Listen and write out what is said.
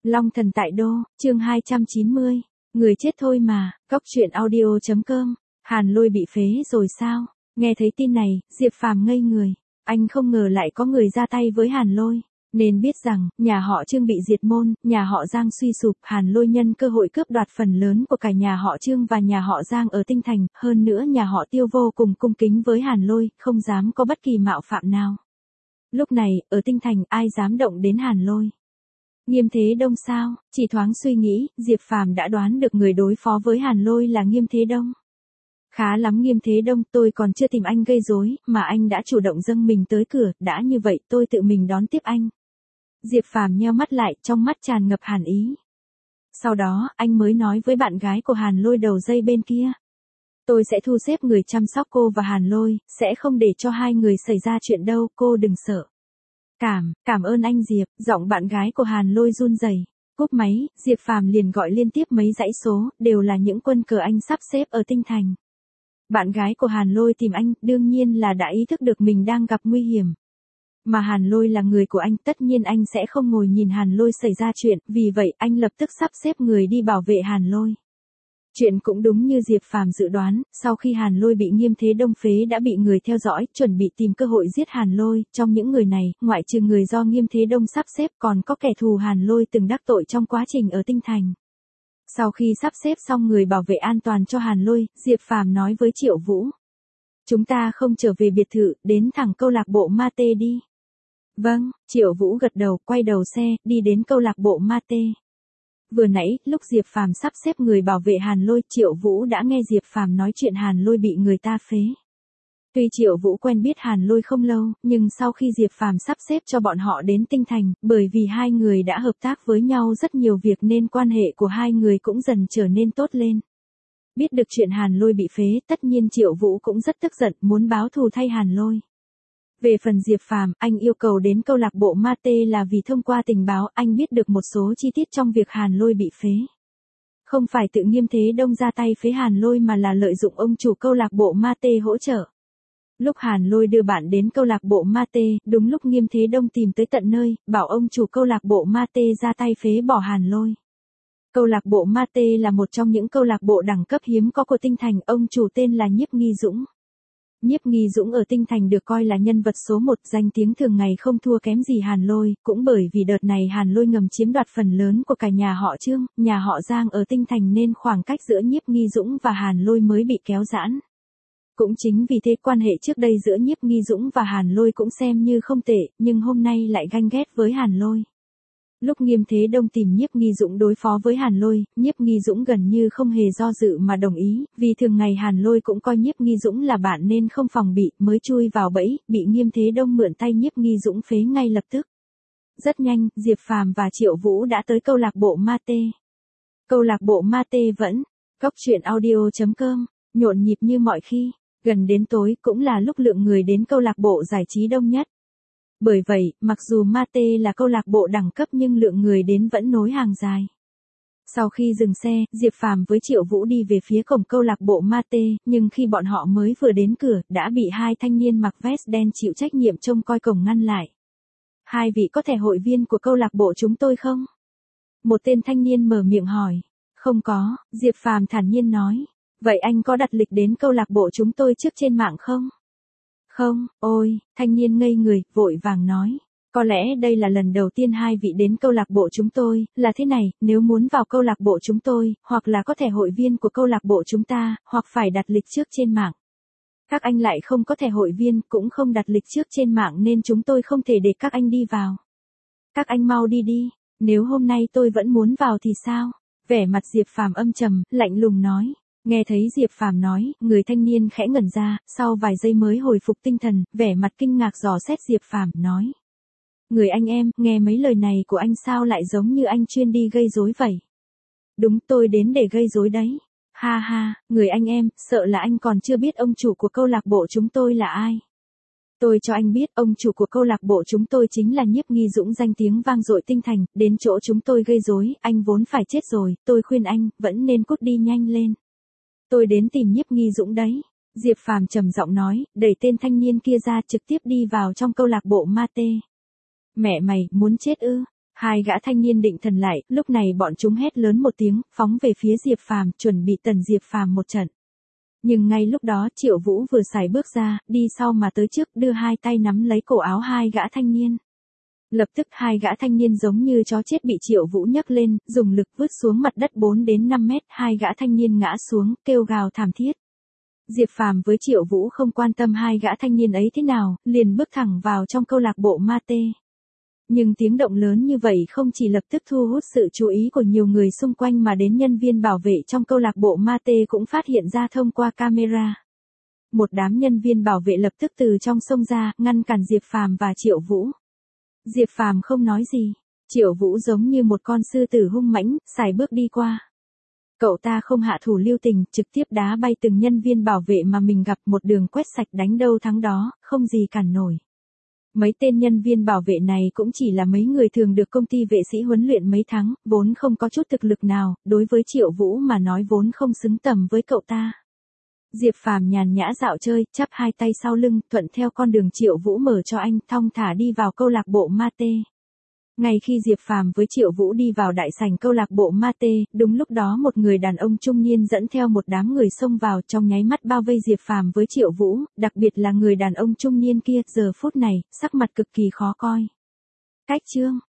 Long thần tại đô, chương 290. Người chết thôi mà, cóc truyện audio.com. Hàn Lôi bị phế rồi sao? Nghe thấy tin này, Diệp Phàm ngây người. Anh không ngờ lại có người ra tay với Hàn Lôi. Nên biết rằng, nhà họ Trương bị diệt môn, nhà họ Giang suy sụp, Hàn Lôi nhân cơ hội cướp đoạt phần lớn của cả nhà họ Trương và nhà họ Giang ở Tinh Thành. Hơn nữa nhà họ Tiêu vô cùng cung kính với Hàn Lôi, không dám có bất kỳ mạo phạm nào. Lúc này, ở Tinh Thành, ai dám động đến Hàn Lôi? Nghiêm Thế Đông sao? Chỉ thoáng suy nghĩ, Diệp Phàm đã đoán được người đối phó với Hàn Lôi là Nghiêm Thế Đông. Khá lắm Nghiêm Thế Đông, tôi còn chưa tìm anh gây rối, mà anh đã chủ động dâng mình tới cửa, đã như vậy tôi tự mình đón tiếp anh. Diệp Phàm nheo mắt lại, trong mắt tràn ngập hàn ý. Sau đó, anh mới nói với bạn gái của Hàn Lôi đầu dây bên kia. Tôi sẽ thu xếp người chăm sóc cô và Hàn Lôi, sẽ không để cho hai người xảy ra chuyện đâu, cô đừng sợ. Cảm ơn anh Diệp, giọng bạn gái của Hàn Lôi run rẩy. Cúp máy, Diệp Phàm liền gọi liên tiếp mấy dãy số, đều là những quân cờ anh sắp xếp ở Tinh Thành. Bạn gái của Hàn Lôi tìm anh, đương nhiên là đã ý thức được mình đang gặp nguy hiểm. Mà Hàn Lôi là người của anh, tất nhiên anh sẽ không ngồi nhìn Hàn Lôi xảy ra chuyện, vì vậy anh lập tức sắp xếp người đi bảo vệ Hàn Lôi. Chuyện cũng đúng như Diệp Phàm dự đoán, sau khi Hàn Lôi bị Nghiêm Thế Đông phế đã bị người theo dõi, chuẩn bị tìm cơ hội giết Hàn Lôi, trong những người này, ngoại trừ người do Nghiêm Thế Đông sắp xếp còn có kẻ thù Hàn Lôi từng đắc tội trong quá trình ở Tinh Thành. Sau khi sắp xếp xong người bảo vệ an toàn cho Hàn Lôi, Diệp Phàm nói với Triệu Vũ. Chúng ta không trở về biệt thự, đến thẳng câu lạc bộ Mate đi. Vâng, Triệu Vũ gật đầu, quay đầu xe, đi đến câu lạc bộ Mate. Vừa nãy, lúc Diệp Phàm sắp xếp người bảo vệ Hàn Lôi, Triệu Vũ đã nghe Diệp Phàm nói chuyện Hàn Lôi bị người ta phế. Tuy Triệu Vũ quen biết Hàn Lôi không lâu, nhưng sau khi Diệp Phàm sắp xếp cho bọn họ đến Tinh Thành, bởi vì hai người đã hợp tác với nhau rất nhiều việc nên quan hệ của hai người cũng dần trở nên tốt lên. Biết được chuyện Hàn Lôi bị phế, tất nhiên Triệu Vũ cũng rất tức giận, muốn báo thù thay Hàn Lôi. Về phần Diệp Phàm, anh yêu cầu đến câu lạc bộ Mate là vì thông qua tình báo, anh biết được một số chi tiết trong việc Hàn Lôi bị phế. Không phải tự Nghiêm Thế Đông ra tay phế Hàn Lôi mà là lợi dụng ông chủ câu lạc bộ Mate hỗ trợ. Lúc Hàn Lôi đưa bạn đến câu lạc bộ Mate, đúng lúc Nghiêm Thế Đông tìm tới tận nơi, bảo ông chủ câu lạc bộ Mate ra tay phế bỏ Hàn Lôi. Câu lạc bộ Mate là một trong những câu lạc bộ đẳng cấp hiếm có của Tinh Thành, ông chủ tên là Nhiếp Nghi Dũng. Nhiếp Nghi Dũng ở Tinh Thành được coi là nhân vật số 1, danh tiếng thường ngày không thua kém gì Hàn Lôi, cũng bởi vì đợt này Hàn Lôi ngầm chiếm đoạt phần lớn của cả nhà họ Trương, nhà họ Giang ở Tinh Thành nên khoảng cách giữa Nhiếp Nghi Dũng và Hàn Lôi mới bị kéo giãn. Cũng chính vì thế quan hệ trước đây giữa Nhiếp Nghi Dũng và Hàn Lôi cũng xem như không tệ, nhưng hôm nay lại ganh ghét với Hàn Lôi. Lúc Nghiêm Thế Đông tìm Nhiếp Nghi Dũng đối phó với Hàn Lôi, Nhiếp Nghi Dũng gần như không hề do dự mà đồng ý, vì thường ngày Hàn Lôi cũng coi Nhiếp Nghi Dũng là bạn nên không phòng bị, mới chui vào bẫy, bị Nghiêm Thế Đông mượn tay Nhiếp Nghi Dũng phế ngay lập tức. Rất nhanh, Diệp Phàm và Triệu Vũ đã tới câu lạc bộ Mate. Câu lạc bộ Mate vẫn, cóc truyện audio.com, nhộn nhịp như mọi khi, gần đến tối cũng là lúc lượng người đến câu lạc bộ giải trí đông nhất. Bởi vậy, mặc dù Mate là câu lạc bộ đẳng cấp nhưng lượng người đến vẫn nối hàng dài. Sau khi dừng xe, Diệp Phàm với Triệu Vũ đi về phía cổng câu lạc bộ Mate, nhưng khi bọn họ mới vừa đến cửa, đã bị hai thanh niên mặc vest đen chịu trách nhiệm trông coi cổng ngăn lại. Hai vị có thẻ hội viên của câu lạc bộ chúng tôi không? Một tên thanh niên mở miệng hỏi. Không có, Diệp Phàm thản nhiên nói. Vậy anh có đặt lịch đến câu lạc bộ chúng tôi trước trên mạng không? Không, ôi, thanh niên ngây người, vội vàng nói. Có lẽ đây là lần đầu tiên hai vị đến câu lạc bộ chúng tôi, là thế này, nếu muốn vào câu lạc bộ chúng tôi, hoặc là có thẻ hội viên của câu lạc bộ chúng ta, hoặc phải đặt lịch trước trên mạng. Các anh lại không có thẻ hội viên, cũng không đặt lịch trước trên mạng nên chúng tôi không thể để các anh đi vào. Các anh mau đi đi, nếu hôm nay tôi vẫn muốn vào thì sao? Vẻ mặt Diệp Phàm âm trầm, lạnh lùng nói. Nghe thấy Diệp Phàm nói, người thanh niên khẽ ngẩn ra, sau vài giây mới hồi phục tinh thần, vẻ mặt kinh ngạc dò xét Diệp Phàm, nói. Người anh em, nghe mấy lời này của anh sao lại giống như anh chuyên đi gây rối vậy? Đúng, tôi đến để gây rối đấy. Ha ha, người anh em, sợ là anh còn chưa biết ông chủ của câu lạc bộ chúng tôi là ai. Tôi cho anh biết, ông chủ của câu lạc bộ chúng tôi chính là Nhiếp Nghi Dũng, danh tiếng vang dội Tinh Thành, đến chỗ chúng tôi gây rối, anh vốn phải chết rồi, tôi khuyên anh, vẫn nên cút đi nhanh lên. Tôi đến tìm Nhiếp Nghi Dũng đấy. Diệp Phàm trầm giọng nói, đẩy tên thanh niên kia ra trực tiếp đi vào trong câu lạc bộ Mate. Mẹ mày, muốn chết ư? Hai gã thanh niên định thần lại, lúc này bọn chúng hét lớn một tiếng, phóng về phía Diệp Phàm, chuẩn bị tần Diệp Phàm một trận. Nhưng ngay lúc đó Triệu Vũ vừa sải bước ra, đi sau mà tới trước, đưa hai tay nắm lấy cổ áo hai gã thanh niên. Lập tức hai gã thanh niên giống như chó chết bị Triệu Vũ nhấc lên, dùng lực vứt xuống mặt đất 4 đến 5 mét, hai gã thanh niên ngã xuống, kêu gào thảm thiết. Diệp Phàm với Triệu Vũ không quan tâm hai gã thanh niên ấy thế nào, liền bước thẳng vào trong câu lạc bộ Ma-tê. Nhưng tiếng động lớn như vậy không chỉ lập tức thu hút sự chú ý của nhiều người xung quanh mà đến nhân viên bảo vệ trong câu lạc bộ Ma-tê cũng phát hiện ra thông qua camera. Một đám nhân viên bảo vệ lập tức từ trong xông ra, ngăn cản Diệp Phàm và Triệu Vũ. Diệp Phàm không nói gì, Triệu Vũ giống như một con sư tử hung mãnh, sải bước đi qua. Cậu ta không hạ thủ lưu tình, trực tiếp đá bay từng nhân viên bảo vệ mà mình gặp, một đường quét sạch, đánh đâu thắng đó, không gì cản nổi. Mấy tên nhân viên bảo vệ này cũng chỉ là mấy người thường được công ty vệ sĩ huấn luyện mấy tháng, vốn không có chút thực lực nào, đối với Triệu Vũ mà nói vốn không xứng tầm với cậu ta. Diệp Phàm nhàn nhã dạo chơi, chắp hai tay sau lưng, thuận theo con đường Triệu Vũ mở cho anh, thong thả đi vào câu lạc bộ Ma-tê. Ngay khi Diệp Phàm với Triệu Vũ đi vào đại sảnh câu lạc bộ Ma-tê, đúng lúc đó một người đàn ông trung niên dẫn theo một đám người xông vào, trong nháy mắt bao vây Diệp Phàm với Triệu Vũ, đặc biệt là người đàn ông trung niên kia, giờ phút này, sắc mặt cực kỳ khó coi. Cách chương